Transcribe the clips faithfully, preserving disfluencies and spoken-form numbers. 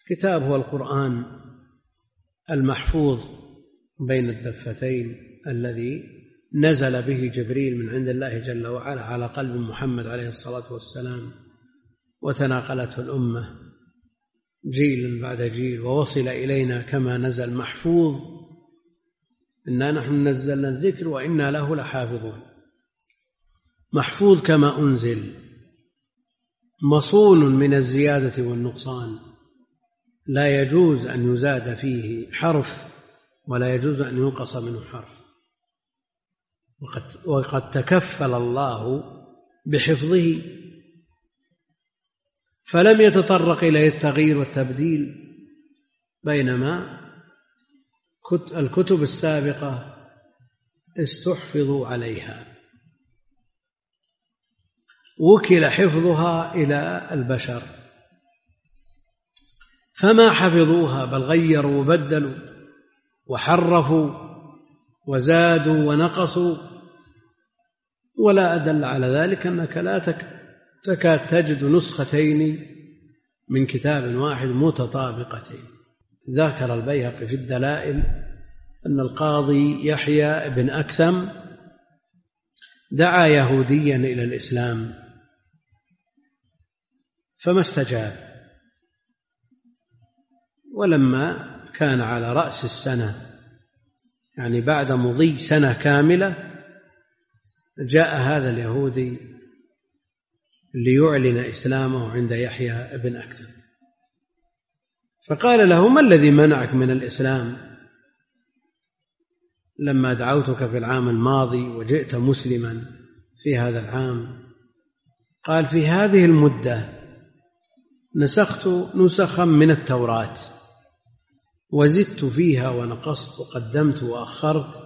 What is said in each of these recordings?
كتاب هو القرآن المحفوظ بين الدفتين الذي نزل به جبريل من عند الله جل وعلا على قلب محمد عليه الصلاة والسلام، وتناقلته الأمة جيل بعد جيل، ووصل إلينا كما نزل محفوظ. إنا نحن نزلنا الذكر وإنا له لحافظون. محفوظ كما أنزل، مصون من الزيادة والنقصان، لا يجوز أن يزاد فيه حرف ولا يجوز أن ينقص منه حرف. وقد, وقد تكفل الله بحفظه، فلم يتطرق إليه التغيير والتبديل، بينما الكتب السابقة استحفظوا عليها، وكل حفظها إلى البشر فما حفظوها، بل غيروا وبدلوا وحرفوا وزادوا ونقصوا. ولا أدل على ذلك أنك لا تكاد تجد نسختين من كتاب واحد متطابقتين. ذكر البيهقي في الدلائل أن القاضي يحيى بن أكثم دعا يهوديا إلى الإسلام فما استجاب، ولما كان على رأس السنة، يعني بعد مضي سنة كاملة، جاء هذا اليهودي ليعلن إسلامه عند يحيى بن أكثم، فقال له: ما الذي منعك من الإسلام لما دعوتك في العام الماضي وجئت مسلما في هذا العام؟ قال: في هذه المدة نسخت نسخا من التوراة وزدت فيها ونقصت وقدمت وأخرت،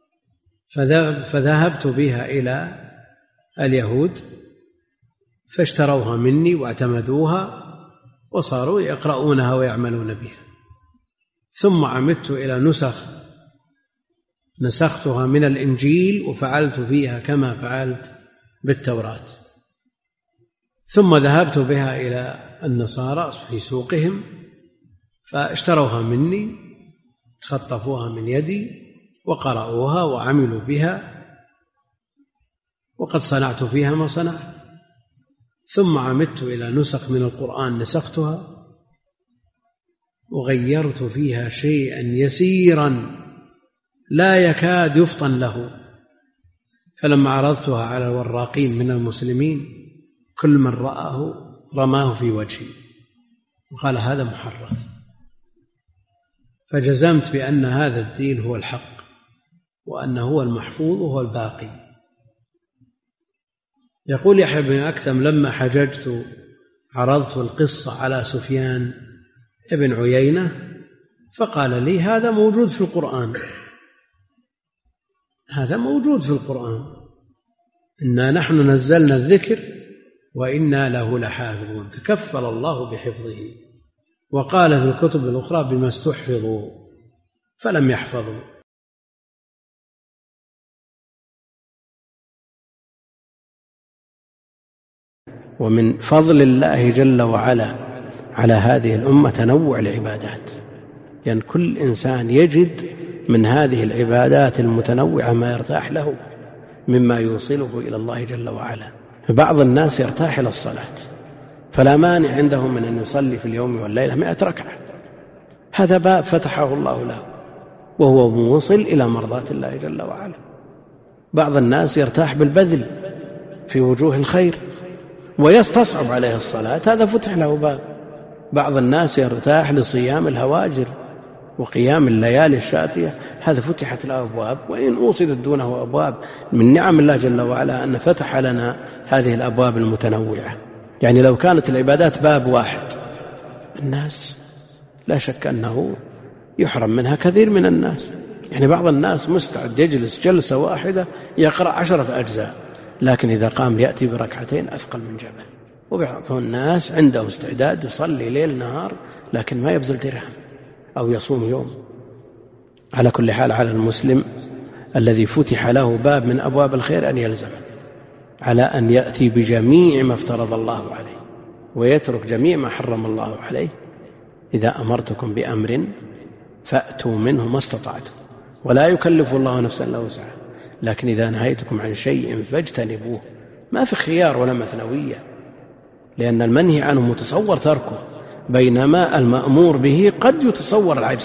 فذهبت بها إلى اليهود فاشتروها مني واعتمدوها وصاروا يقرؤونها ويعملون بها، ثم عمدت إلى نسخ نسختها من الإنجيل وفعلت فيها كما فعلت بالتوراة، ثم ذهبت بها إلى النصارى في سوقهم فاشتروها مني، تخطفوها من يدي وقرأوها وعملوا بها، وقد صنعت فيها ما صنعت. ثم عمدت إلى نسخ من القرآن نسختها وغيرت فيها شيئا يسيرا لا يكاد يفطن له، فلما عرضتها على الوراقين من المسلمين كل من رآه رماه في وجهي وقال: هذا محرف. فجزمت بأن هذا الدين هو الحق، وأنه هو المحفوظ وهو الباقي. يقول يحيى بن أكثم: لما حججت عرضت القصة على سفيان ابن عيينة فقال لي: هذا موجود في القرآن، هذا موجود في القرآن، إنا نحن نزلنا الذكر وإنا له لحافظون. تكفل الله بحفظه، وقال في الكتب الأخرى: بما استحفظوا فلم يحفظوا. ومن فضل الله جل وعلا على هذه الأمة تنوع العبادات، لأن يعني كل إنسان يجد من هذه العبادات المتنوعة ما يرتاح له مما يوصله إلى الله جل وعلا. بعض الناس يرتاح إلى الصلاة فلا مانع عندهم من أن يصلي في اليوم والليلة مئة ركعة، هذا باب فتحه الله له وهو موصل إلى مرضاة الله جل وعلا. بعض الناس يرتاح بالبذل في وجوه الخير ويستصعب عليه الصلاة، هذا فتح له باب. بعض الناس يرتاح لصيام الهواجر وقيام الليالي الشاتية، هذا فتحت له أبواب، وإن أوصلت دونه أبواب. من نعم الله جل وعلا أن فتح لنا هذه الأبواب المتنوعة. يعني لو كانت العبادات باب واحد الناس لا شك أنه يحرم منها كثير من الناس. يعني بعض الناس مستعد يجلس جلسة واحدة يقرأ عشرة أجزاء، لكن إذا قام يأتي بركعتين أثقل من جبل. وبعض الناس عنده استعداد يصلي ليل نهار لكن ما يبذل درهم أو يصوم يوم. على كل حال على المسلم الذي فتح له باب من أبواب الخير أن يلزم على أن يأتي بجميع ما افترض الله عليه ويترك جميع ما حرم الله عليه، إذا أمرتكم بأمر فأتوا منه ما استطعتم ولا يكلف الله نفسا إلا وسعها، لكن إذا نهيتكم عن شيء فاجتنبوه، ما في خيار ولا مثنوية، لأن المنهي عنه متصور تركه، بينما المأمور به قد يتصور العجز.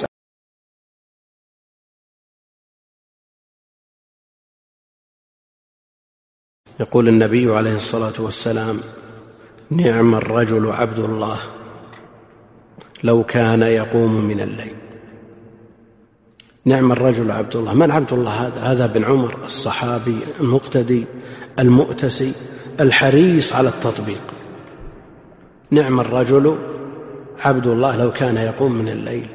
يقول النبي عليه الصلاة والسلام: نعم الرجل عبد الله لو كان يقوم من الليل. نعم الرجل عبد الله. من عبد الله هذا؟ هذا بن عمر الصحابي المقتدي المؤتسي الحريص على التطبيق. نعم الرجل عبد الله لو كان يقوم من الليل.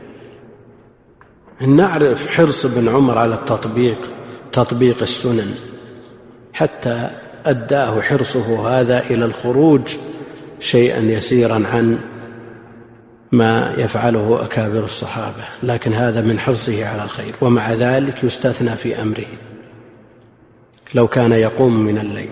نعرف حرص بن عمر على التطبيق، تطبيق السنن، حتى أداه حرصه هذا إلى الخروج شيئا يسيرا عن ما يفعله أكابر الصحابة، لكن هذا من حرصه على الخير، ومع ذلك يستثنى في أمره. لو كان يقوم من الليل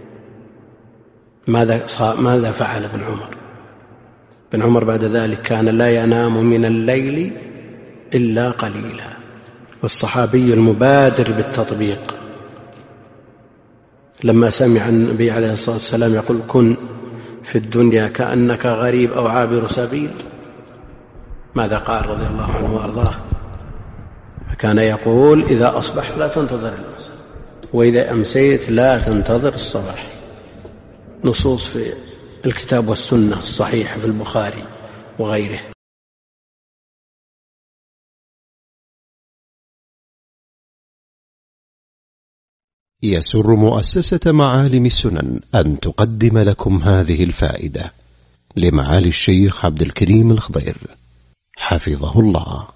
ماذا ماذا فعل ابن عمر؟ ابن عمر بعد ذلك كان لا ينام من الليل إلا قليلا، والصحابي المبادر بالتطبيق لما سمع النبي عليه الصلاة والسلام يقول: كن في الدنيا كأنك غريب أو عابر سبيل، ماذا قال رضي الله عنه وأرضاه؟ كان يقول: إذا أصبحت لا تنتظر المساء، وإذا أمسيت لا تنتظر الصباح. نصوص في الكتاب والسنة الصحيحة في البخاري وغيره. يسر مؤسسة معالم السنن أن تقدم لكم هذه الفائدة لمعالي الشيخ عبد الكريم الخضير حفظه الله.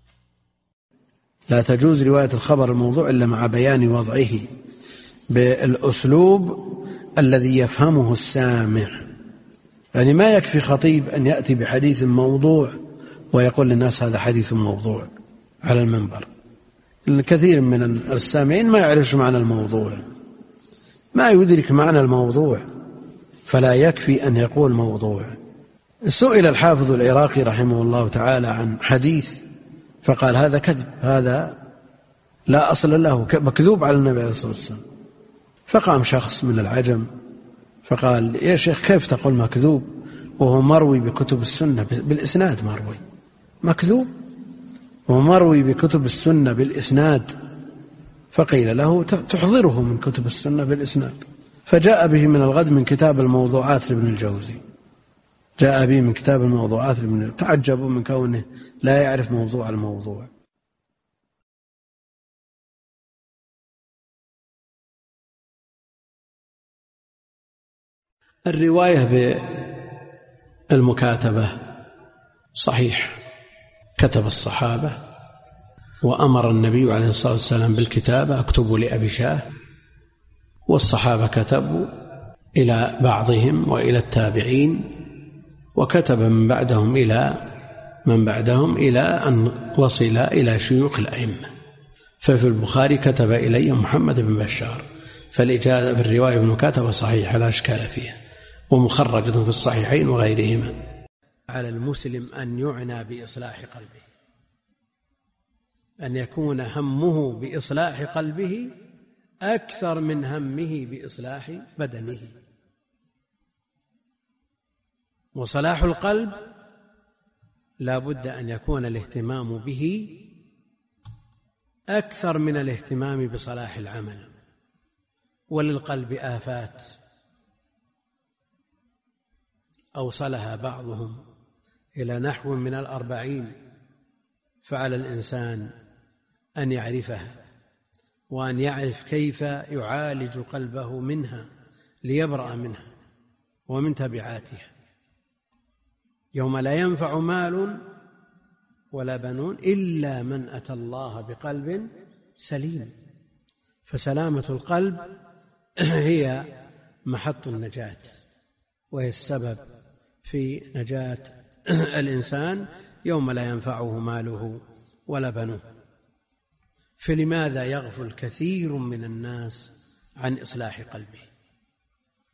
لا تجوز رواية الخبر الموضوع إلا مع بيان وضعه بالأسلوب الذي يفهمه السامع. يعني ما يكفي خطيب أن يأتي بحديث موضوع ويقول للناس هذا حديث موضوع على المنبر، لأن كثير من السامعين ما يعرفش معنى الموضوع، ما يدرك معنى الموضوع، فلا يكفي أن يقول موضوع. سئل الحافظ العراقي رحمه الله تعالى عن حديث فقال: هذا كذب، هذا لا أصل له، مكذوب على النبي عليه الصلاة والسلام. فقام شخص من العجم فقال: يا شيخ كيف تقول مكذوب وهو مروي بكتب السنة بالإسناد؟ مروي مكذوب ومروي بكتب السنة بالإسناد. فقيل له: تحضره من كتب السنة بالإسناد. فجاء به من الغد من كتاب الموضوعات لابن الجوزي، جاء به من كتاب الموضوعات لابن الجوزي. تعجبوا من كونه لا يعرف موضوع الموضوع. الرواية بالمكاتبة صحيح، كتب الصحابة وأمر النبي عليه الصلاة والسلام بالكتابة: اكتبوا لأبي شاه، والصحابة كتبوا إلى بعضهم وإلى التابعين، وكتب من بعدهم إلى من بعدهم إلى أن وصل إلى شيوخ الأئمة. ففي البخاري: كتب إلي محمد بن بشار، فالإجازة في الرواية بالمكاتبة صحيحة لا إشكال فيها، ومخرجة في الصحيحين وغيرهما. على المسلم أن يعنى بإصلاح قلبه، أن يكون همه بإصلاح قلبه أكثر من همه بإصلاح بدنه. وصلاح القلب لا بد أن يكون الاهتمام به أكثر من الاهتمام بصلاح العمل. وللقلب آفات أوصلها بعضهم إلى نحو من الأربعين، فعلى الإنسان أن يعرفها وأن يعرف كيف يعالج قلبه منها ليبرأ منها ومن تبعاتها. يوم لا ينفع مال ولا بنون إلا من أتى الله بقلب سليم. فسلامة القلب هي محط النجاة، وهي السبب في نجاة الإنسان يوم لا ينفعه ماله ولا بنوه. فلماذا يغفل كثير من الناس عن إصلاح قلبه؟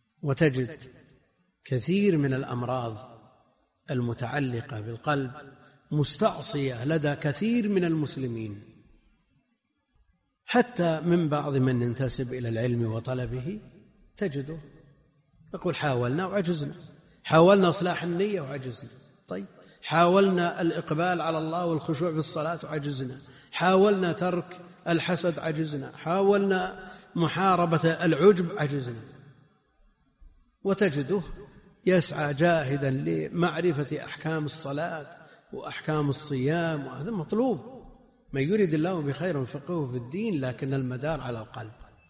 وتجد كثير من الأمراض المتعلقة بالقلب مستعصية لدى كثير من المسلمين، حتى من بعض من ينتسب إلى العلم وطلبه تجده يقول حاولنا وعجزنا، حاولنا إصلاح النية وعجزنا، طيب حاولنا الإقبال على الله والخشوع في الصلاة وعجزنا، حاولنا ترك الحسد عجزنا، حاولنا محاربة العجب عجزنا، وتجده يسعى جاهدا لمعرفة أحكام الصلاة وأحكام الصيام، وهذا مطلوب. من يريد الله بخير فقهه في الدين، لكن المدار على القلب.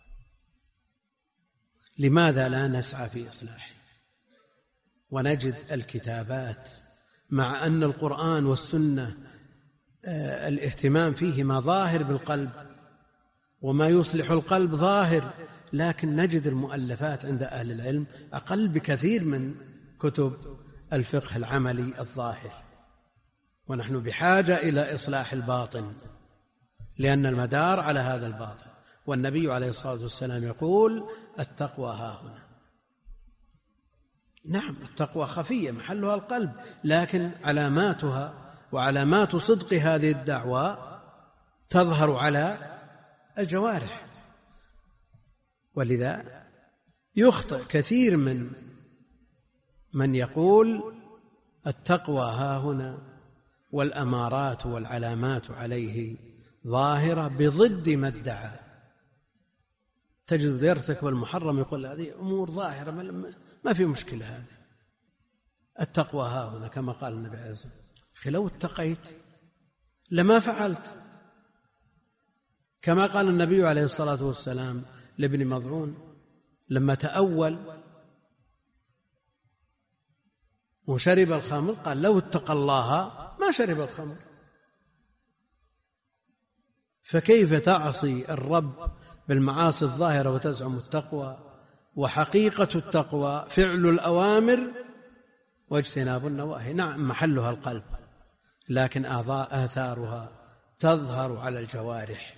لماذا لا نسعى في إصلاحه ونجد الكتابات، مع أن القرآن والسنة الاهتمام فيهما ظاهر بالقلب وما يصلح القلب ظاهر، لكن نجد المؤلفات عند أهل العلم أقل بكثير من كتب الفقه العملي الظاهر. ونحن بحاجة إلى إصلاح الباطن، لأن المدار على هذا الباطن. والنبي عليه الصلاة والسلام يقول التقوى ها هنا. نعم التقوى خفية محلها القلب، لكن علاماتها وعلامات صدق هذه الدعوة تظهر على الجوارح. ولذا يخطئ كثير من من يقول التقوى ها هنا والأمارات والعلامات عليه ظاهرة بضد ما ادعى. تجد يرتكب المحرم يقول هذه أمور ظاهرة ما في مشكلة، هذه التقوى ها هنا كما قال النبي عليه الصلاة والسلام، لو اتقيت لما فعلت، كما قال النبي عليه الصلاة والسلام لابن مضعون لما تأول وشرب الخمر قال لو اتقى الله ما شرب الخمر. فكيف تعصي الرب بالمعاصي الظاهرة وتزعم التقوى، وحقيقة التقوى فعل الأوامر واجتناب النواهي. نعم محلها القلب، لكن آثارها تظهر على الجوارح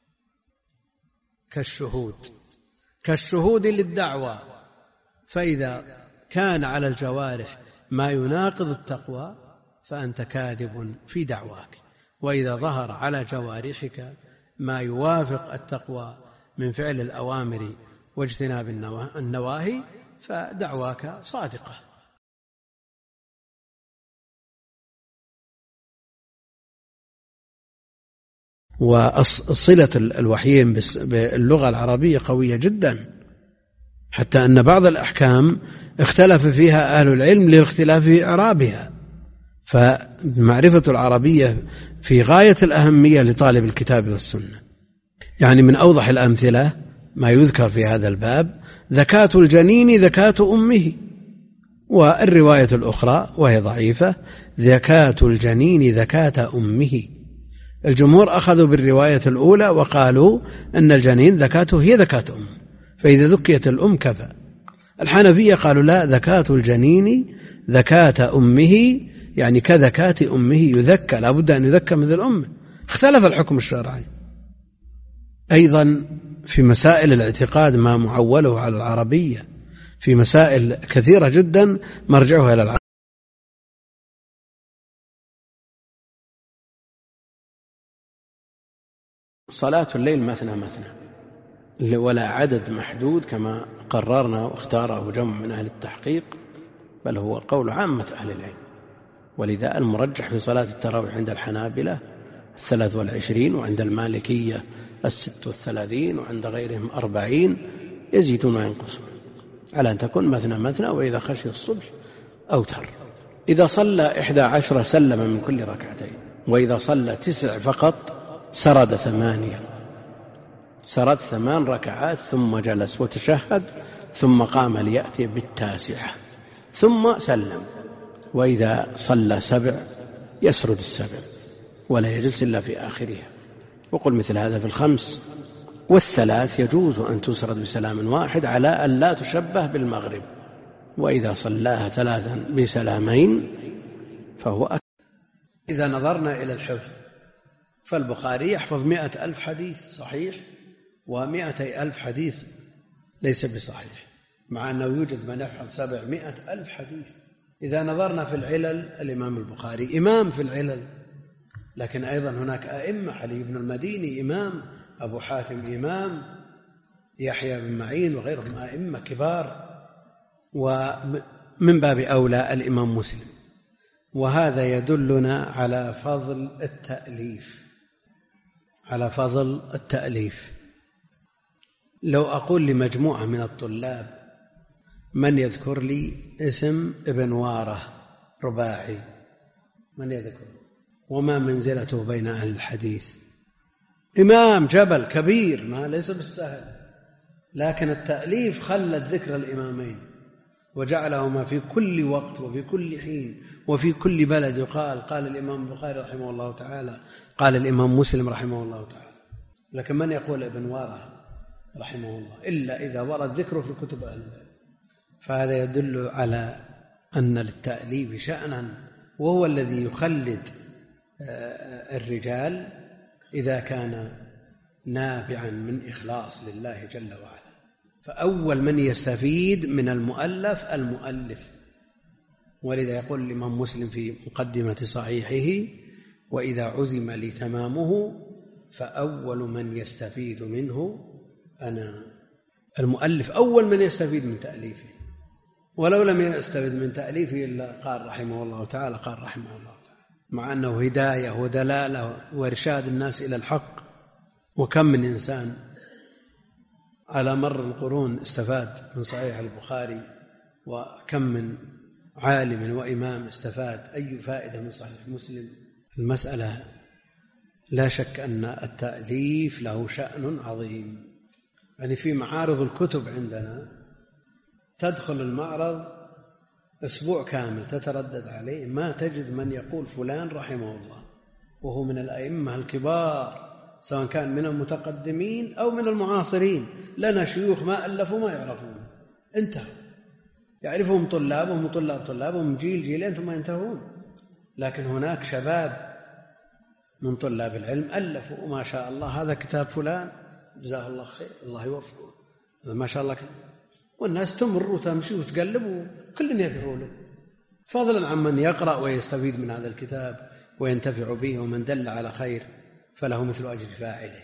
كالشهود كالشهود للدعوة. فإذا كان على الجوارح ما يناقض التقوى فأنت كاذب في دعواك، وإذا ظهر على جوارحك ما يوافق التقوى من فعل الأوامر واجتناب النواهي فدعواك صادقة. وصلة الوحيين باللغة العربية قوية جدا، حتى أن بعض الأحكام اختلف فيها أهل العلم لاختلاف إعرابها. فمعرفة العربية في غاية الأهمية لطالب الكتاب والسنة. يعني من أوضح الأمثلة ما يذكر في هذا الباب زكاة الجنين زكاة أمه، والرواية الأخرى وهي ضعيفة زكاة الجنين زكاة أمه. الجمهور أخذوا بالرواية الأولى وقالوا أن الجنين زكاته هي زكاة أمه، فإذا ذكيت الأم كفى. الحنفية قالوا لا، زكاة الجنين زكاة أمه، يعني كزكاة أمه يذكى، لا بد أن يذكى مثل أمه. اختلف الحكم الشرعي. أيضا في مسائل الاعتقاد ما معوله على العربية، في مسائل كثيرة جدا مرجعها إلى العربية. صلاة الليل مثنى مثنى ولا عدد محدود كما قررنا واختاره جمع من أهل التحقيق، بل هو قول عامة أهل العلم. ولذا المرجح في صلاة التراويح عند الحنابلة الثلاث والعشرين، وعند المالكية الست والثلاثين، وعند غيرهم أربعين، يزيدون وينقصون على أن تكون مثنى مثنى، وإذا خشي الصبح أوتر. إذا صلى إحدى عشر سلم من كل ركعتين، وإذا صلى تسع فقط سرد ثمانية، سرد ثمان ركعات ثم جلس وتشهد ثم قام ليأتي بالتاسعة ثم سلم. وإذا صلى سبع يسرد السبع ولا يجلس إلا في آخرها. وقل مثل هذا في الخمس. والثلاث يجوز أن تسرد بسلام واحد على أن لا تشبه بالمغرب، وإذا صلاها ثلاثا بسلامين فهو أكثر. إذا نظرنا إلى الحفظ فالبخاري يحفظ مئة ألف حديث صحيح ومئتي ألف حديث ليس بصحيح، مع أنه يوجد من يحفظ سبعمائة ألف حديث إذا نظرنا في العلل الإمام البخاري إمام في العلل، لكن أيضا هناك أئمة، علي بن المديني إمام، أبو حاتم إمام، يحيى بن معين وغيرهم أئمة كبار، ومن باب أولى الإمام مسلم. وهذا يدلنا على فضل التأليف، على فضل التأليف. لو أقول لمجموعة من الطلاب من يذكر لي اسم ابن وارة رباعي، من يذكر؟ وما منزلته بين أهل الحديث؟ إمام جبل كبير، ما ليس بالسهل، لكن التأليف خلت ذكر الإمامين وجعلهما في كل وقت وفي كل حين وفي كل بلد يقال قال الإمام البخاري رحمه الله تعالى، قال الإمام مسلم رحمه الله تعالى. لكن من يقول ابن وارة رحمه الله إلا إذا ورد ذكره في كتب أهل العلم. فهذا يدل على أن للتأليف شأنا، وهو الذي يخلد الرجال إذا كان نابعا من إخلاص لله جل وعلا. فأول من يستفيد من المؤلف المؤلف، ولذا يقول الإمام مسلم في مقدمة صحيحه: وإذا عزم لي تمامه فأول من يستفيد منه أنا. المؤلف أول من يستفيد من تأليفه، ولو لم يستفيد من تأليفه إلا قال رحمه الله تعالى، قال رحمه الله تعالى، مع أنه هداية ودلالة وإرشاد الناس إلى الحق. وكم من إنسان على مر القرون استفاد من صحيح البخاري، وكم من عالم وإمام استفاد أي فائدة من صحيح مسلم. المسألة لا شك أن التأليف له شأن عظيم. يعني في معارض الكتب عندنا تدخل المعرض أسبوع كامل تتردد عليه، ما تجد من يقول فلان رحمه الله، وهو من الأئمة الكبار، سواء كان من المتقدمين أو من المعاصرين. لنا شيوخ ما ألفوا ما يعرفون، انتهوا، يعرفهم طلابهم وطلاب طلابهم جيل جيلين ثم ينتهون. لكن هناك شباب من طلاب العلم ألفوا، وما شاء الله هذا كتاب فلان جزاه الله خير، الله يوفقه، ما شاء الله، والناس تمر وتمشي وتقلب وكل يذكروا له، فضلا عن من يقرأ ويستفيد من هذا الكتاب وينتفع به، ومن دل على خير فله مثل أجر فاعله.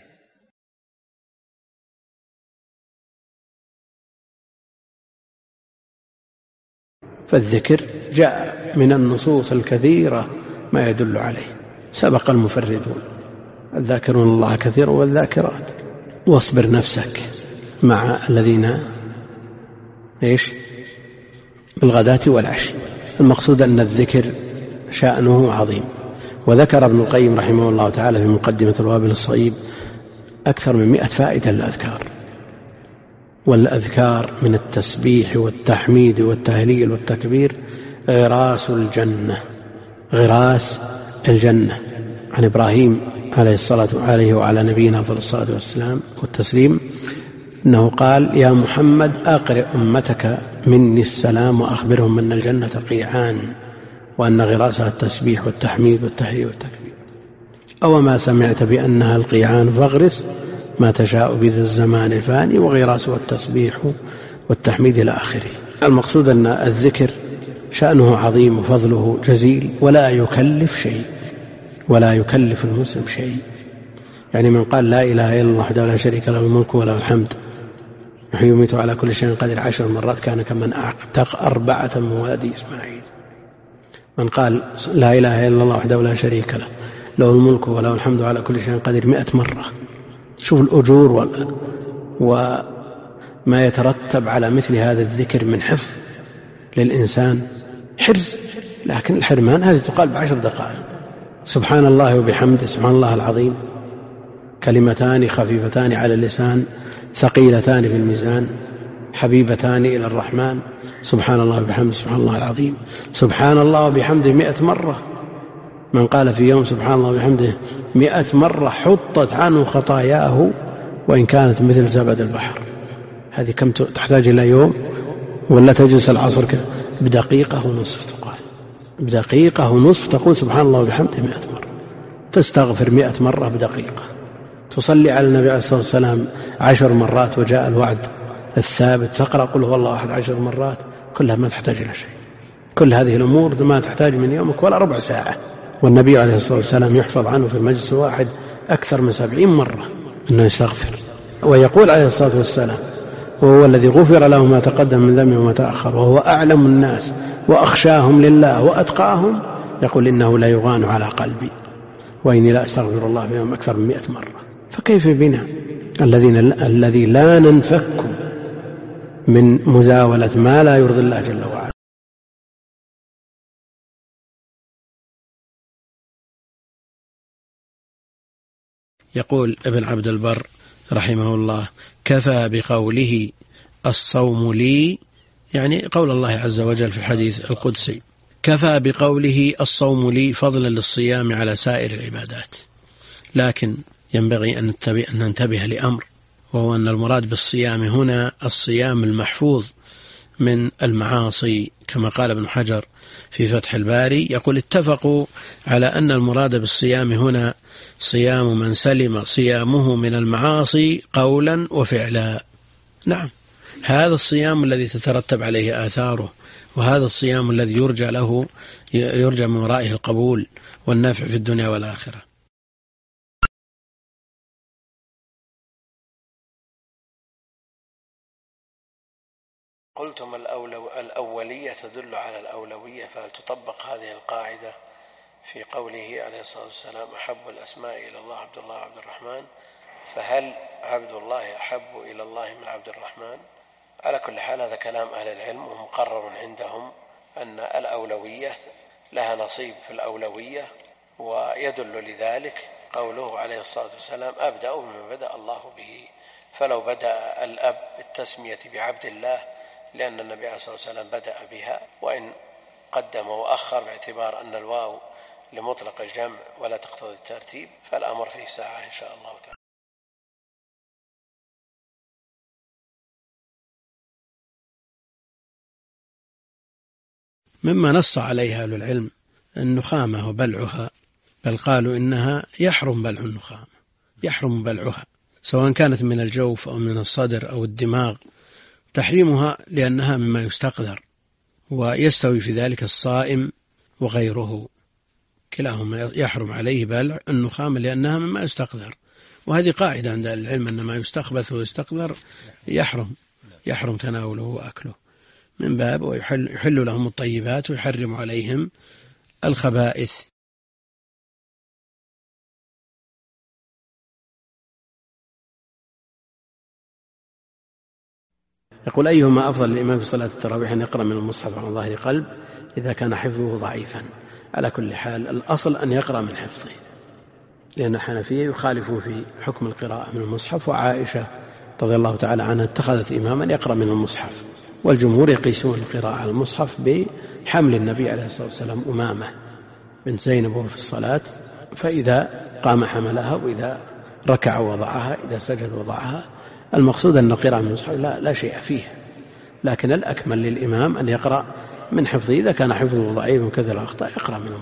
فالذكر جاء من النصوص الكثيرة ما يدل عليه. سبق المفردون الذاكرون الله كثيرا والذاكرات. واصبر نفسك مع الذين إيش بالغداة والعشي. المقصود أن الذكر شأنه عظيم. وذكر ابن القيم رحمه الله تعالى في مقدمة الوابل الصيب أكثر من مئة فائدة للأذكار. والأذكار من التسبيح والتحميد والتهليل والتكبير غراس الجنة، غراس الجنة. عن إبراهيم عليه الصلاة عليه وعلى نبينا أفضل الصلاة والسلام والتسليم أنه قال: يا محمد أقرئ أمتك مني السلام وأخبرهم أن الجنة قيعان وأن غراسها التسبيح والتحميد والتهليل والتكبير. أو ما سمعت بأنها القيعان فاغرس ما تشاء بذا الزمان الفاني وغراسها التسبيح والتحميد إلى آخره. المقصود أن الذكر شأنه عظيم وفضله جزيل، ولا يكلف شيء، ولا يكلف المسلم شيء. يعني من قال لا إله إلا الله وحده لا شريك له الملك وله الحمد يحيي ويميت على كل شيء قدير عشر مرات كان كمن أعتق أربعة من ولد إسماعيل. من قال لا إله إلا الله وحده لا شريك له له الملك وله الحمد على كل شيء قدير مئة مرة. شوف الأجور وما يترتب على مثل هذا الذكر من حفظ للإنسان، حرز. لكن الحرمان هذه تقال بعشر دقائق. سبحان الله وبحمده، سبحان الله العظيم، كلمتان خفيفتان على اللسان ثقيلتان في الميزان حبيبتان إلى الرحمن. سبحان الله وبحمده، سبحان الله العظيم، سبحان الله وبحمده مئة مرة. من قال في يوم سبحان الله وبحمده مئة مرة حطت عنه خطاياه وإن كانت مثل زبد البحر. هذه كم تحتاج إلى يوم؟ ولا تجلس العصر بدقيقة ونصف تقال، بدقيقة ونصف تقول سبحان الله وبحمده مئة مرة، تستغفر مئة مرة بدقيقة، تصلي على النبي عليه الصلاة والسلام عشر مرات وجاء الوعد الثابت، تقرأ قل هو الله أحد عشر مرات، كلها ما تحتاج إلى شيء. كل هذه الأمور ما تحتاج من يومك ولا ربع ساعة. والنبي عليه الصلاة والسلام يحفظ عنه في المجلس الواحد أكثر من سبعين مرة أنه يستغفر، ويقول عليه الصلاة والسلام وهو الذي غفر له ما تقدم من ذنبه وما تأخر وهو أعلم الناس وأخشاهم لله وأتقاهم، يقول إنه لا يغان على قلبي وإني لا أستغفر الله في يوم أكثر من مئة مرة. فكيف بنا الذين الذي لا ننفك من مزاولة ما لا يرضي الله جل وعلا. يقول ابن عبد البر رحمه الله: كفى بقوله الصوم لي، يعني قول الله عز وجل في الحديث القدسي، كفى بقوله الصوم لي فضلا للصيام على سائر العبادات. لكن ينبغي أن ننتبه لأمر، وهو أن المراد بالصيام هنا الصيام المحفوظ من المعاصي، كما قال ابن حجر في فتح الباري، يقول: اتفقوا على أن المراد بالصيام هنا صيام من سلم صيامه من المعاصي قولا وفعلا. نعم، هذا الصيام الذي تترتب عليه آثاره، وهذا الصيام الذي يرجى له يرجى من ورائه القبول والنفع في الدنيا والآخرة. قلتم الأولو الأولية تدل على الأولوية، فهل تطبق هذه القاعدة في قوله عليه الصلاة والسلام: أحب الأسماء إلى الله عبد الله عبد الرحمن، فهل عبد الله أحب إلى الله من عبد الرحمن؟ على كل حال هذا كلام أهل العلم، ومقرر عندهم أن الأولوية لها نصيب في الأولوية، ويدل لذلك قوله عليه الصلاة والسلام: أبدأ بما بدأ الله به. فلو بدأ الأب بالتسمية بعبد الله لأن النبي عليه الصلاة والسلام بدأ بها، وإن قدم وأخر باعتبار أن الواو لمطلق الجمع ولا تقتضي الترتيب، فالأمر فيه ساعة إن شاء الله تعالى. مما نص عليها أهل العلم النخامة وبلعها، بل قالوا إنها يحرم بلع النخامة، يحرم بلعها سواء كانت من الجوف أو من الصدر أو الدماغ، تحريمها لأنها مما يستقذر، ويستوي في ذلك الصائم وغيره، كلاهما يحرم عليه بلع النخامة لأنها مما يستقذر. وهذه قاعدة عند العلم أن ما يستخبث ويستقذر يحرم يحرم تناوله وأكله، من باب ويحل يحل لهم الطيبات ويحرم عليهم الخبائث. يقول: أيهما أفضل للإمام في صلاة التراويح، أن يقرأ من المصحف عن ظاهر قلب إذا كان حفظه ضعيفا؟ على كل حال الأصل أن يقرأ من حفظه، لأن الحنفية يخالفون في حكم القراءة من المصحف، وعائشة رضي الله تعالى عنها اتخذت إماما يقرأ من المصحف، والجمهور يقيسون القراءة على المصحف بحمل النبي عليه الصلاة والسلام أمامة بنت زينب وهو في الصلاة، فإذا قام حملها، وإذا ركع وضعها، إذا سجد وضعها. المقصود أن القراءة من المصحف لا, لا شيء فيه، لكن الأكمل للإمام أن يقرأ من حفظه، إذا كان حفظه ضعيف وكثر الأخطاء يقرأ منه.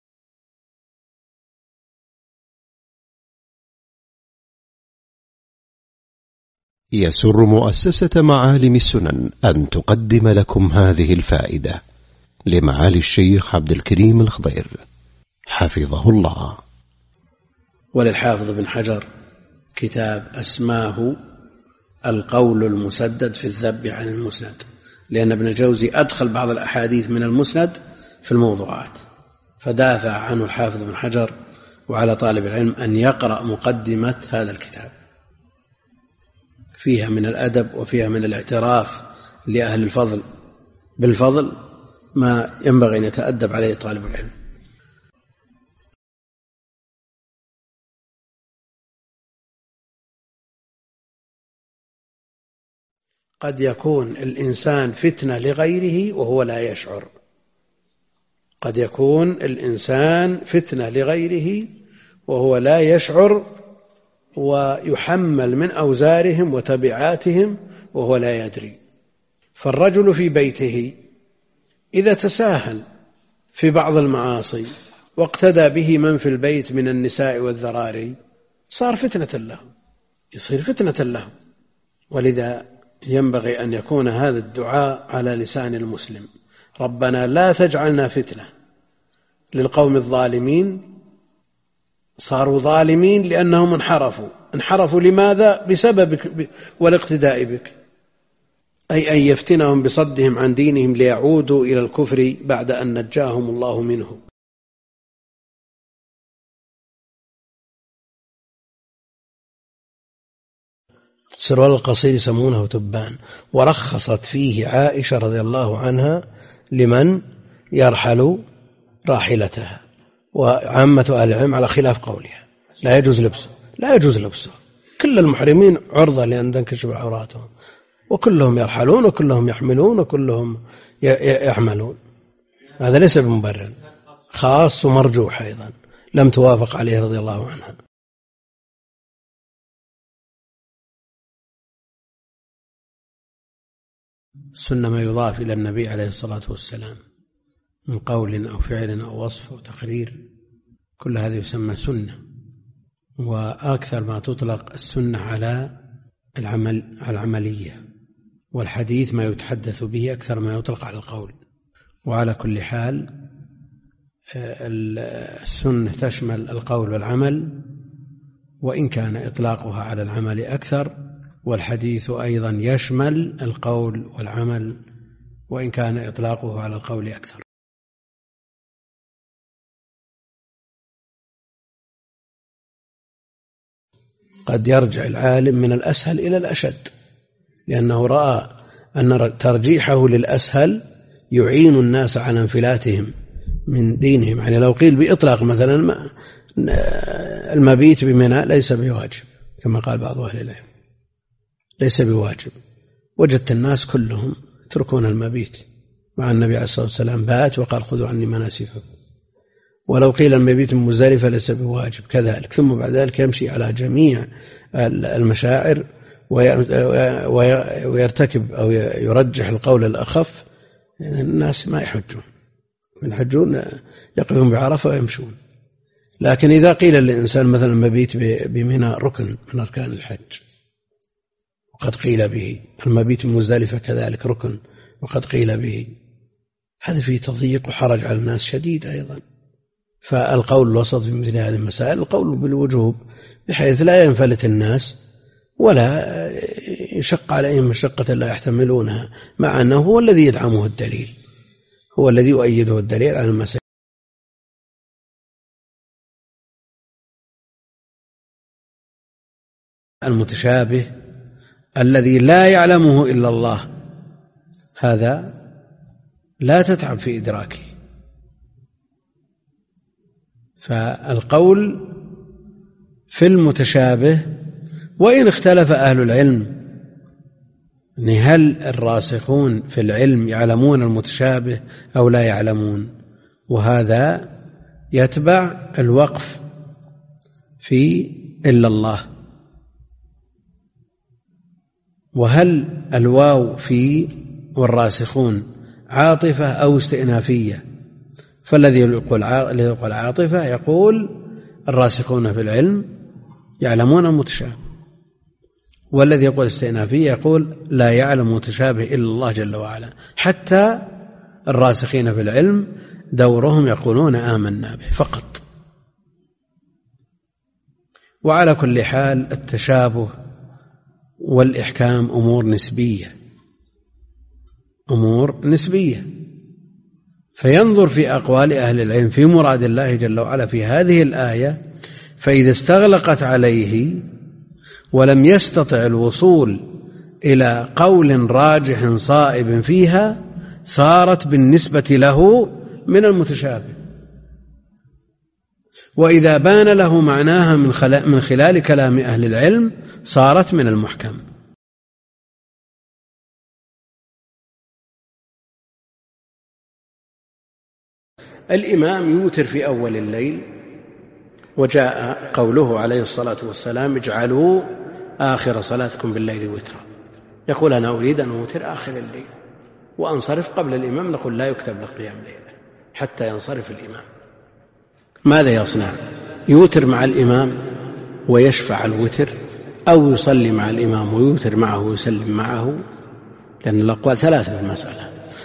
يسر مؤسسة معالم السنن أن تقدم لكم هذه الفائدة لمعالي الشيخ عبد الكريم الخضير حفظه الله. وللحافظ بن حجر كتاب أسماه القول المسدد في الذب عن المسند، لأن ابن الجوزي أدخل بعض الأحاديث من المسند في الموضوعات، فدافع عنه الحافظ بن حجر، وعلى طالب العلم أن يقرأ مقدمة هذا الكتاب، فيها من الأدب وفيها من الاعتراف لأهل الفضل بالفضل ما ينبغي أن يتأدب عليه طالب العلم. قد يكون الإنسان فتنة لغيره وهو لا يشعر، قد يكون الإنسان فتنة لغيره وهو لا يشعر، ويحمل من أوزارهم وتبعاتهم وهو لا يدري. فالرجل في بيته إذا تساهل في بعض المعاصي واقتدى به من في البيت من النساء والذراري صار فتنة له، يصير فتنة له. ولذا ينبغي أن يكون هذا الدعاء على لسان المسلم: ربنا لا تجعلنا فتنة للقوم الظالمين. صاروا ظالمين لأنهم انحرفوا. انحرفوا لماذا؟ بسببك والاقتداء بك، أي أن يفتنهم بصدهم عن دينهم ليعودوا إلى الكفر بعد أن نجاهم الله منه. السروال القصير يسمونه تبان، ورخصت فيه عائشة رضي الله عنها لمن يرحل راحلتها، وعامة أهل العلم على خلاف قولها لا يجوز لبسه. لا يجوز لبسه، كل المحرمين عرضة لأن تنكشف عوراتهم، وكلهم يرحلون وكلهم يحملون وكلهم يحملون. هذا ليس بمبرر، خاص ومرجوح أيضا لم توافق عليه رضي الله عنها. السنة ما يضاف إلى النبي عليه الصلاة والسلام من قول أو فعل أو وصف أو تقرير، كل هذا يسمى سنة. وأكثر ما تطلق السنة على العمل على العملية، والحديث ما يتحدث به أكثر ما يطلق على القول. وعلى كل حال السنة تشمل القول والعمل، وإن كان إطلاقها على العمل أكثر، والحديث أيضا يشمل القول والعمل وإن كان إطلاقه على القول أكثر. قد يرجع العالم من الأسهل إلى الأشد، لأنه رأى أن ترجيحه للأسهل يعين الناس على انفلاتهم من دينهم. يعني لو قيل بإطلاق مثلا المبيت بمنى ليس بواجب كما قال بعض أهل العلم، ليس بواجب، وجدت الناس كلهم يتركون المبيت مع النبي عليه الصلاة والسلام بات وقال خذوا عني مناسككم. ولو قيل المبيت مزدلفة ليس بواجب كذلك، ثم بعد ذلك يمشي على جميع المشاعر ويرتكب أو يرجح القول الأخف، الناس ما يحجون، يحجون يقفون بعرفة ويمشون. لكن إذا قيل للإنسان مثلا المبيت بمنى ركن من أركان الحج وقد قيل به، المبيت مزدلفة كذلك ركن وقد قيل به، هذا فيه تضييق وحرج على الناس شديد أيضا. فالقول الوسط في مثل هذه المسائل القول بالوجوب، بحيث لا ينفلت الناس ولا يشق عليهم مشقة لا يحتملونها، مع أنه هو الذي يدعمه الدليل، هو الذي يؤيده الدليل على المسائل. المتشابه الذي لا يعلمه إلا الله، هذا لا تتعب في إدراكه. فالقول في المتشابه، وإن اختلف أهل العلم هل الراسخون في العلم يعلمون المتشابه أو لا يعلمون، وهذا يتبع الوقف في إلا الله. وهل الواو في والراسخون عاطفة أو استئنافية؟ فالذي يقول عاطفة يقول الراسخون في العلم يعلمون المتشابه، والذي يقول استئنافية يقول لا يعلم متشابه إلا الله جل وعلا. حتى الراسخين في العلم دورهم يقولون آمنا به فقط. وعلى كل حال التشابه والإحكام أمور نسبية، أمور نسبية، فينظر في أقوال أهل العلم في مراد الله جل وعلا في هذه الآية، فإذا استغلقت عليه ولم يستطع الوصول إلى قول راجح صائب فيها صارت بالنسبة له من المتشابه، وإذا بان له معناها من خلال كلام أهل العلم صارت من المحكم. الإمام يوتر في أول الليل، وجاء قوله عليه الصلاة والسلام اجعلوا آخر صلاتكم بالليل وترا، يقول أنا أريد أن أوتر آخر الليل وأنصرف قبل الإمام، نقول لا يكتب لقيام ليلة حتى ينصرف الإمام. ماذا يصنع؟ يوتر مع الإمام ويشفع الوتر، أو يصلي مع الإمام ويوتر معه ويسلم معه، لأن الأقوال ثلاثة في المسألة.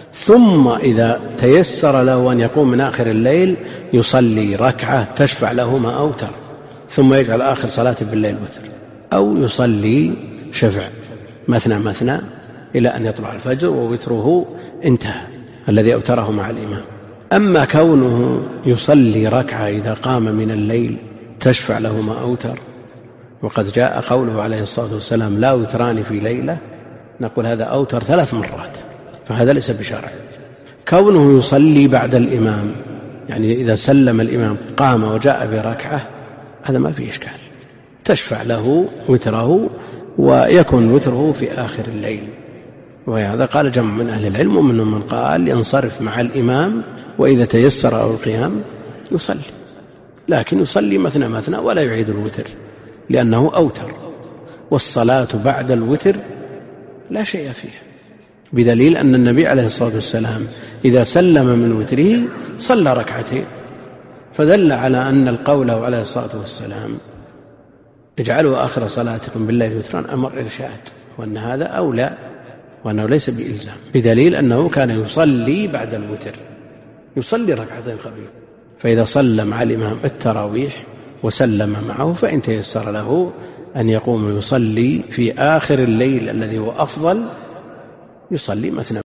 ثم إذا تيسر له أن يقوم من آخر الليل يصلي ركعة تشفع له ما أوتر، ثم يجعل آخر صلاته بالليل وتر، أو يصلي شفع مثنى مثنى إلى أن يطلع الفجر ووتره انتهى الذي أوتره مع الإمام. أما كونه يصلي ركعة إذا قام من الليل تشفع له ما أوتر، وقد جاء قوله عليه الصلاة والسلام لا وتران في ليلة، نقول هذا أوتر ثلاث مرات، فهذا ليس بشرع. كونه يصلي بعد الإمام، يعني إذا سلم الإمام قام وجاء بركعة، هذا ما فيه إشكال، تشفع له وتره ويكون وتره في آخر الليل. وهذا قال جمع من أهل العلم، ومنهم من قال ينصرف مع الإمام وإذا تيسر أو القيام يصلي، لكن يصلي مثنى مثنى ولا يعيد الوتر لأنه أوتر، والصلاة بعد الوتر لا شيء فيها، بدليل أن النبي عليه الصلاة والسلام إذا سلم من وتره صلى ركعتين، فدل على أن القول عليه الصلاة والسلام اجعلوا آخر صلاتكم بالليل وترا أمر إرشاد، وأن هذا أولى وأنه ليس بإلزام، بدليل أنه كان يصلي بعد الوتر، يصلي ركعتين خفيفة، فإذا صلى مع الإمام التراويح وسلم معه فإن تيسر له أن يقوم يصلي في آخر الليل الذي هو أفضل يصلي مثنى.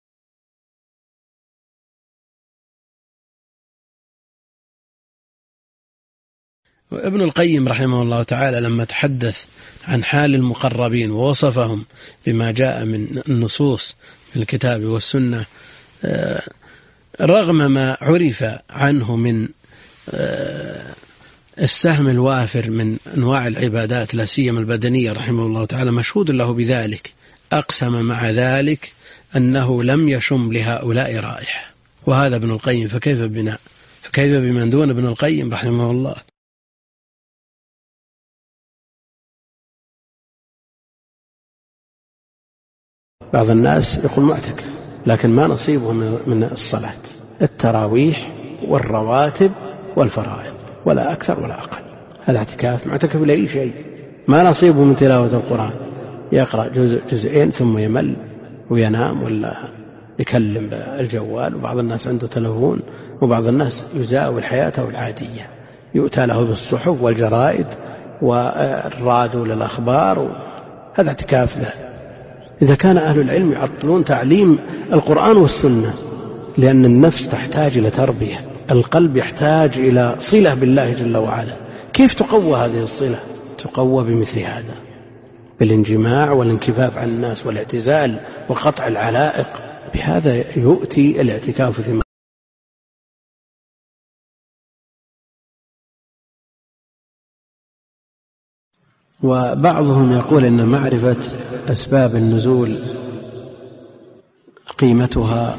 وابن القيم رحمه الله تعالى لما تحدث عن حال المقربين ووصفهم بما جاء من النصوص في الكتاب والسنة، رغم ما عرف عنه من السهم الوافر من أنواع العبادات لا سيما البدنية رحمه الله تعالى مشهود له بذلك، أقسم مع ذلك أنه لم يشم لهؤلاء رائحة. وهذا ابن القيم، فكيف بنا فكيف بمن دون ابن القيم رحمه الله. بعض الناس يقول معتكف لكن ما نصيبه من الصلاة، التراويح والرواتب والفرائض ولا أكثر ولا أقل، هذا اعتكاف، معتكف لأي شيء، ما نصيبه من تلاوة القرآن، يقرأ جزء جزئين ثم يمل وينام ولا يكلم الجوال، وبعض الناس عنده تلفون، وبعض الناس يزاول حياته العادية، يؤتى له بالصحف والجرائد والراديو للأخبار، هذا اعتكاف ذا. إذا كان أهل العلم يعطلون تعليم القرآن والسنة، لأن النفس تحتاج إلى تربية، القلب يحتاج إلى صلة بالله جل وعلا، كيف تقوى هذه الصلة؟ تقوى بمثل هذا، بالانجماع والانكفاف عن الناس والاعتزال وقطع العلائق، بهذا يؤتي الاعتكاف ثمار. وبعضهم يقول إن معرفة أسباب النزول قيمتها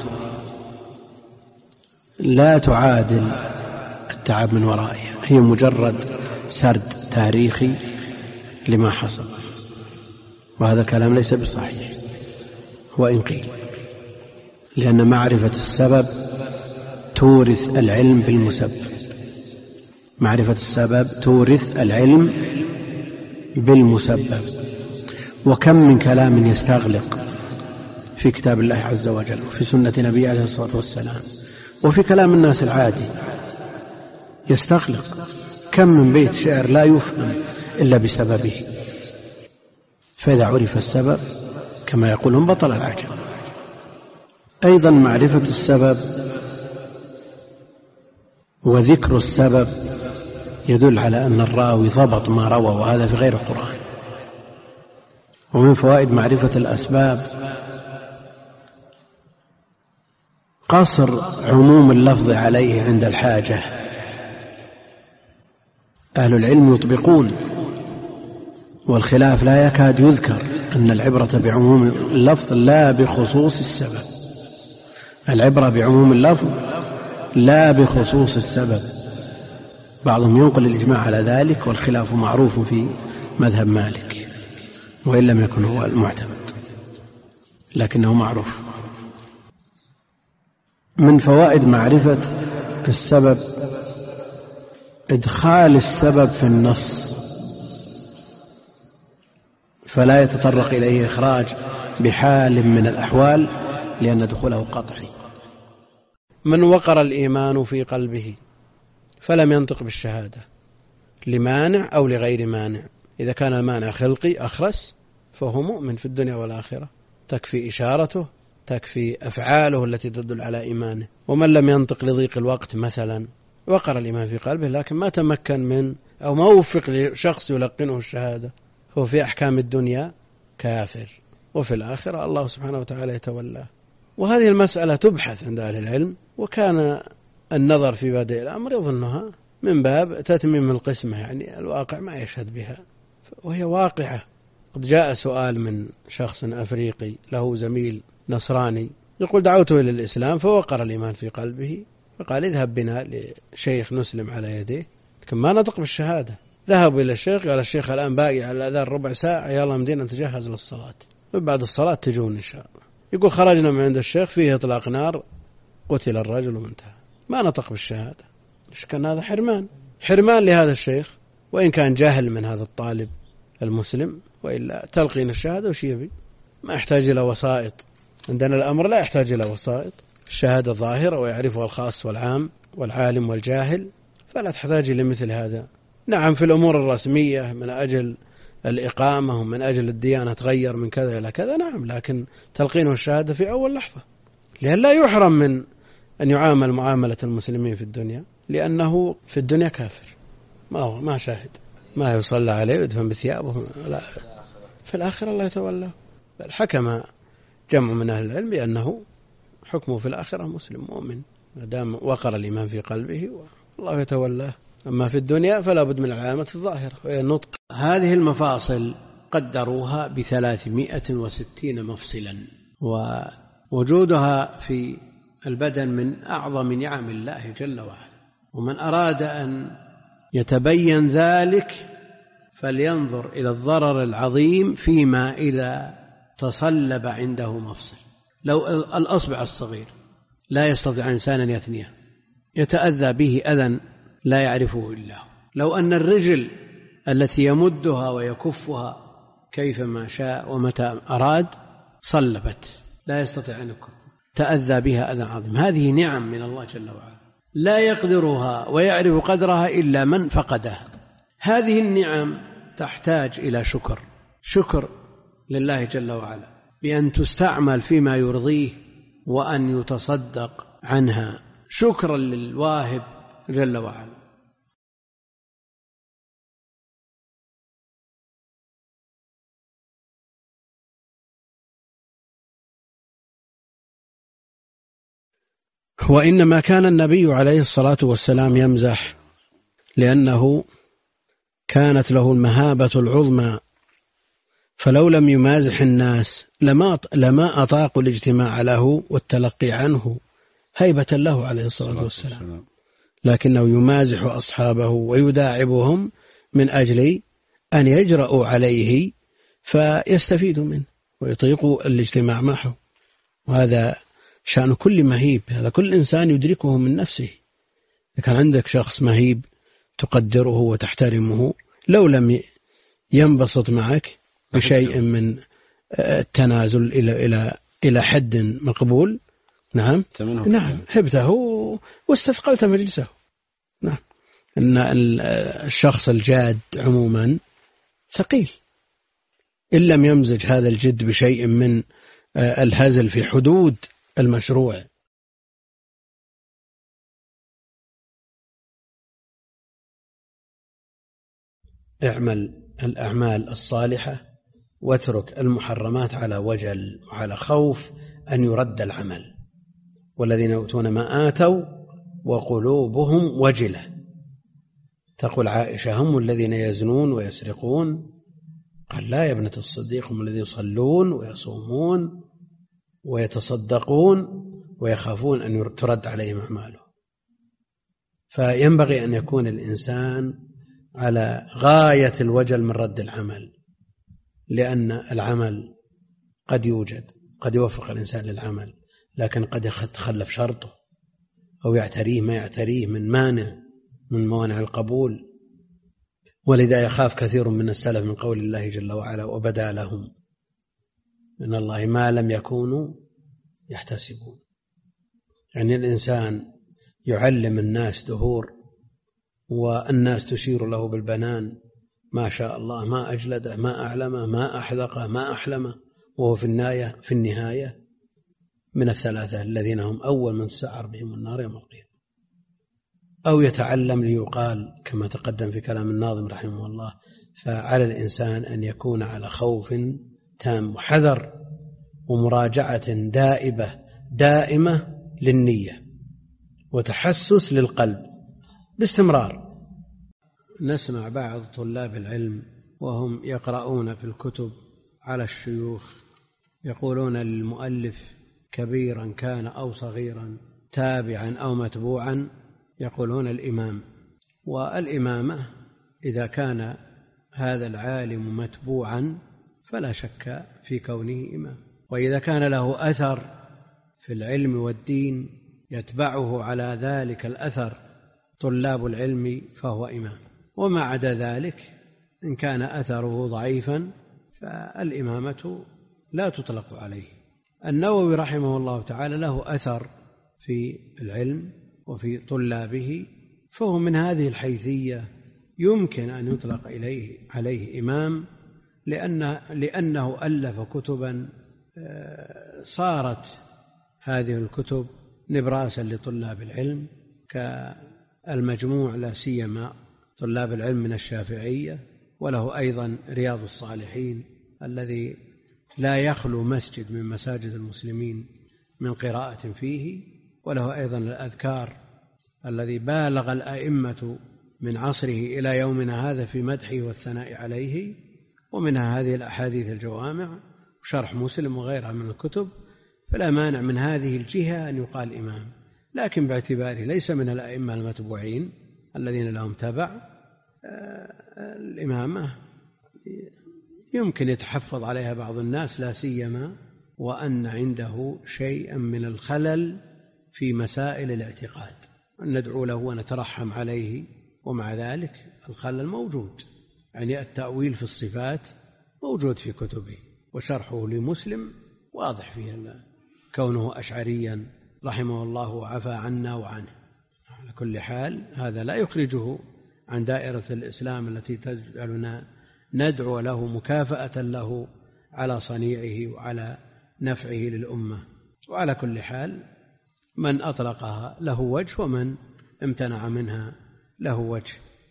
لا تعادل التعب من ورائها، هي مجرد سرد تاريخي لما حصل، وهذا الكلام ليس بصحيح وإن قيل، لأن معرفة السبب تورث العلم بالمسبب، معرفة السبب تورث العلم بالمسبب. وكم من كلام يستغلق في كتاب الله عز وجل وفي سنة نبي عليه الصلاة والسلام وفي كلام الناس العادي يستغلق، كم من بيت شعر لا يفهم إلا بسببه، فإذا عرف السبب كما يقولون بطل العجب. أيضا معرفة السبب وذكر السبب يدل على أن الراوي ضبط ما روى، وهذا في غير القرآن. ومن فوائد معرفة الأسباب قصر عموم اللفظ عليه عند الحاجة، أهل العلم يطبقون، والخلاف لا يكاد يذكر أن العبرة بعموم اللفظ لا بخصوص السبب، العبرة بعموم اللفظ لا بخصوص السبب. بعضهم ينقل الإجماع على ذلك، والخلاف معروف في مذهب مالك وإن لم يكن هو المعتمد لكنه معروف. من فوائد معرفة السبب إدخال السبب في النص، فلا يتطرق إليه إخراج بحال من الأحوال لأن دخوله قطعي. من وقر الإيمان في قلبه فلم ينطق بالشهادة لمانع أو لغير مانع، إذا كان المانع خلقي أخرس فهو مؤمن في الدنيا والآخرة، تكفي إشارته، تكفي أفعاله التي تدل على إيمانه. ومن لم ينطق لضيق الوقت مثلا وقر الإيمان في قلبه لكن ما تمكن من أو ما وفق لشخص يلقنه الشهادة، هو في أحكام الدنيا كافر، وفي الآخرة الله سبحانه وتعالى يتولاه. وهذه المسألة تبحث عند أهل العلم، وكان النظر في بادئ الأمر يظنها من باب تتميم القسمة، يعني الواقع ما يشهد بها، وهي واقعة. قد جاء سؤال من شخص أفريقي له زميل نصراني يقول دعوته إلى الإسلام فوقر الإيمان في قلبه، فقال اذهب بنا لشيخ نسلم على يديه، لكن ما نطق بالشهادة. ذهبوا إلى الشيخ، قال الشيخ الآن باقي على الأذان ربع ساعة، يلا مدينة نتجهز للصلاة، وبعد الصلاة تجون إن شاء الله. يقول خرجنا من عند الشيخ فيه إطلاق نار، قتل الرجل وانتهى، ما نطق بالشهادة. إيش كان هذا؟ حرمان، حرمان لهذا الشيخ، وإن كان جاهل من هذا الطالب المسلم، وإلا تلقين الشهادة وش يبي؟ ما يحتاج إلى وسائط. عندنا الأمر لا يحتاج إلى وسائط، الشهادة ظاهرة ويعرفها الخاص والعام والعالم والجاهل، فلا تحتاج إلى مثل هذا. نعم في الأمور الرسمية من أجل الإقامة ومن أجل الديانة تغير من كذا إلى كذا، نعم، لكن تلقينه الشهادة في أول لحظة، لأن لا يحرم من أن يعامل معاملة المسلمين في الدنيا، لأنه في الدنيا كافر، ما هو ما شاهد، ما يصلى عليه ويدفن بثيابه، لا في الآخرة الله يتولاه. بل حكم جمع من أهل العلم بأنه حكمه في الآخرة مسلم مؤمن ما دام وقر الإيمان في قلبه والله يتولاه. أما في الدنيا فلا بد من العلامة الظاهرة وهي النطق. هذه المفاصل قدروها بثلاثمائة وستين مفصلا، ووجودها في البدن من أعظم نعم الله جل وعلا. ومن أراد أن يتبين ذلك فلينظر إلى الضرر العظيم فيما إذا تصلب عنده مفصل. لو الأصبع الصغير لا يستطيع إنسان أن يثنيه، يتأذى به أذى لا يعرفه إلا هو. لو أن الرجل التي يمدها ويكفها كيفما شاء ومتى أراد صلبت، لا يستطيع أن يكف، تأذى بها أذى عظيم. هذه نعم من الله جل وعلا لا يقدرها ويعرف قدرها إلا من فقدها. هذه النعم تحتاج إلى شكر، شكر لله جل وعلا بأن تستعمل فيما يرضيه وأن يتصدق عنها، شكرا للواهب جل وعلا. وإنما كان النبي عليه الصلاة والسلام يمزح لأنه كانت له المهابة العظمى، فلو لم يمازح الناس لما لما أطاقوا الاجتماع له والتلقي عنه هيبة له عليه الصلاة والسلام، لكنه يمازح أصحابه ويداعبهم من أجل أن يجرؤوا عليه فيستفيدوا منه ويطيقوا الاجتماع معه. وهذا شأن كل مهيب، هذا كل إنسان يدركه من نفسه. إذا كان عندك شخص مهيب تقدره وتحترمه، لو لم ينبسط معك بشيء من التنازل إلى إلى إلى حد مقبول، نعم نعم هبته واستثقلت مجلسه. نعم، إن الشخص الجاد عموما ثقيل، إن لم يمزج هذا الجد بشيء من الهزل في حدود المشروع. اعمل الأعمال الصالحة واترك المحرمات على وجل وعلى خوف أن يرد العمل. والذين يؤتون ما آتوا وقلوبهم وجلة. تقول عائشة هم الذين يزنون ويسرقون؟ قال لا يا ابنة الصديق، هم الذين يصلون ويصومون ويتصدقون ويخافون أن ترد عليهم أعماله. فينبغي أن يكون الإنسان على غاية الوجل من رد العمل، لأن العمل قد يوجد، قد يوفق الإنسان للعمل، لكن قد يتخلف شرطه أو يعتريه ما يعتريه من مانع من موانع القبول. ولذا يخاف كثير من السلف من قول الله جل وعلا وبدا لهم من الله ما لم يكونوا يحتسبون. يعني الإنسان يعلم الناس دهور والناس تشير له بالبنان، ما شاء الله، ما أجلده، ما أعلمه، ما أحذقه، ما أحلمه، وهو في النهاية في النهاية من الثلاثة الذين هم أول من تسعر بهم النار يوم القيامة. أو يتعلم ليقال كما تقدم في كلام الناظم رحمه الله: فعلى الإنسان أن يكون على خوف تام وحذر ومراجعة دائبة دائمة للنية وتحسس للقلب باستمرار. نسمع بعض طلاب العلم وهم يقرؤون في الكتب على الشيوخ يقولون للمؤلف كبيرا كان أو صغيرا، تابعا أو متبوعا، يقولون الإمام. والإمامة إذا كان هذا العالم متبوعا فلا شك في كونه إمام، وإذا كان له أثر في العلم والدين يتبعه على ذلك الأثر طلاب العلم فهو إمام. وما عدا ذلك إن كان أثره ضعيفا فالإمامة لا تطلق عليه. النووي رحمه الله تعالى له أثر في العلم وفي طلابه، فهو من هذه الحيثية يمكن أن يطلق إليه عليه إمام، لأن لأنه ألف كتبا صارت هذه الكتب نبراسا لطلاب العلم، كالمجموع لا سيما طلاب العلم من الشافعية، وله أيضا رياض الصالحين الذي لا يخلو مسجد من مساجد المسلمين من قراءة فيه، وله أيضا الأذكار الذي بالغ الأئمة من عصره إلى يومنا هذا في مدحه والثناء عليه، ومنها هذه الأحاديث الجوامع وشرح مسلم وغيرها من الكتب. فلا مانع من هذه الجهة أن يقال إمام، لكن باعتباره ليس من الأئمة المتبوعين الذين لهم تبع، الإمامة يمكن يتحفظ عليها بعض الناس، لا سيما وأن عنده شيئا من الخلل في مسائل الاعتقاد، ندعو له ونترحم عليه، ومع ذلك الخلل موجود. يعني التأويل في الصفات موجود في كتبه، وشرحه لمسلم واضح فيه كونه أشعريا رحمه الله وعفى عنا وعنه. على كل حال هذا لا يخرجه عن دائرة الإسلام التي تجعلنا ندعو له مكافأة له على صنيعه وعلى نفعه للأمة. وعلى كل حال من أطلقها له وجه، ومن امتنع منها له وجه.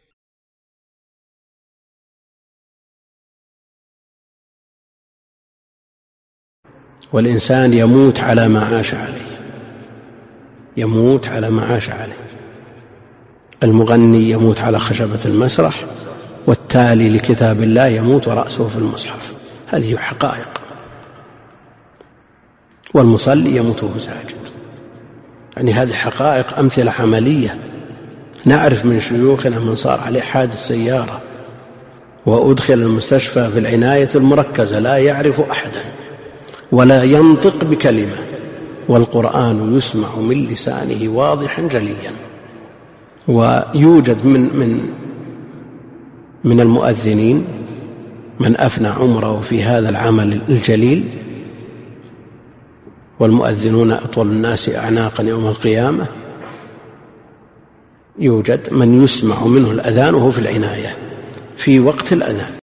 والإنسان يموت على ما عاش عليه، يموت على ما عاش عليه. المغني يموت على خشبة المسرح، والتالي لكتاب الله يموت ورأسه في المصحف، هذه حقائق. والمصلي يموت وهو ساجد، يعني هذه حقائق، أمثلة عملية. نعرف من شيوخنا من صار عليه حادث سيارة وأدخل المستشفى في العناية المركزة لا يعرف أحدا ولا ينطق بكلمة، والقرآن يسمع من لسانه واضحا جليا. ويوجد من من من المؤذنين من أفنى عمره في هذا العمل الجليل، والمؤذنون أطول الناس أعناقا يوم القيامة. يوجد من يسمع منه الأذان وهو في العناية في وقت الأذان.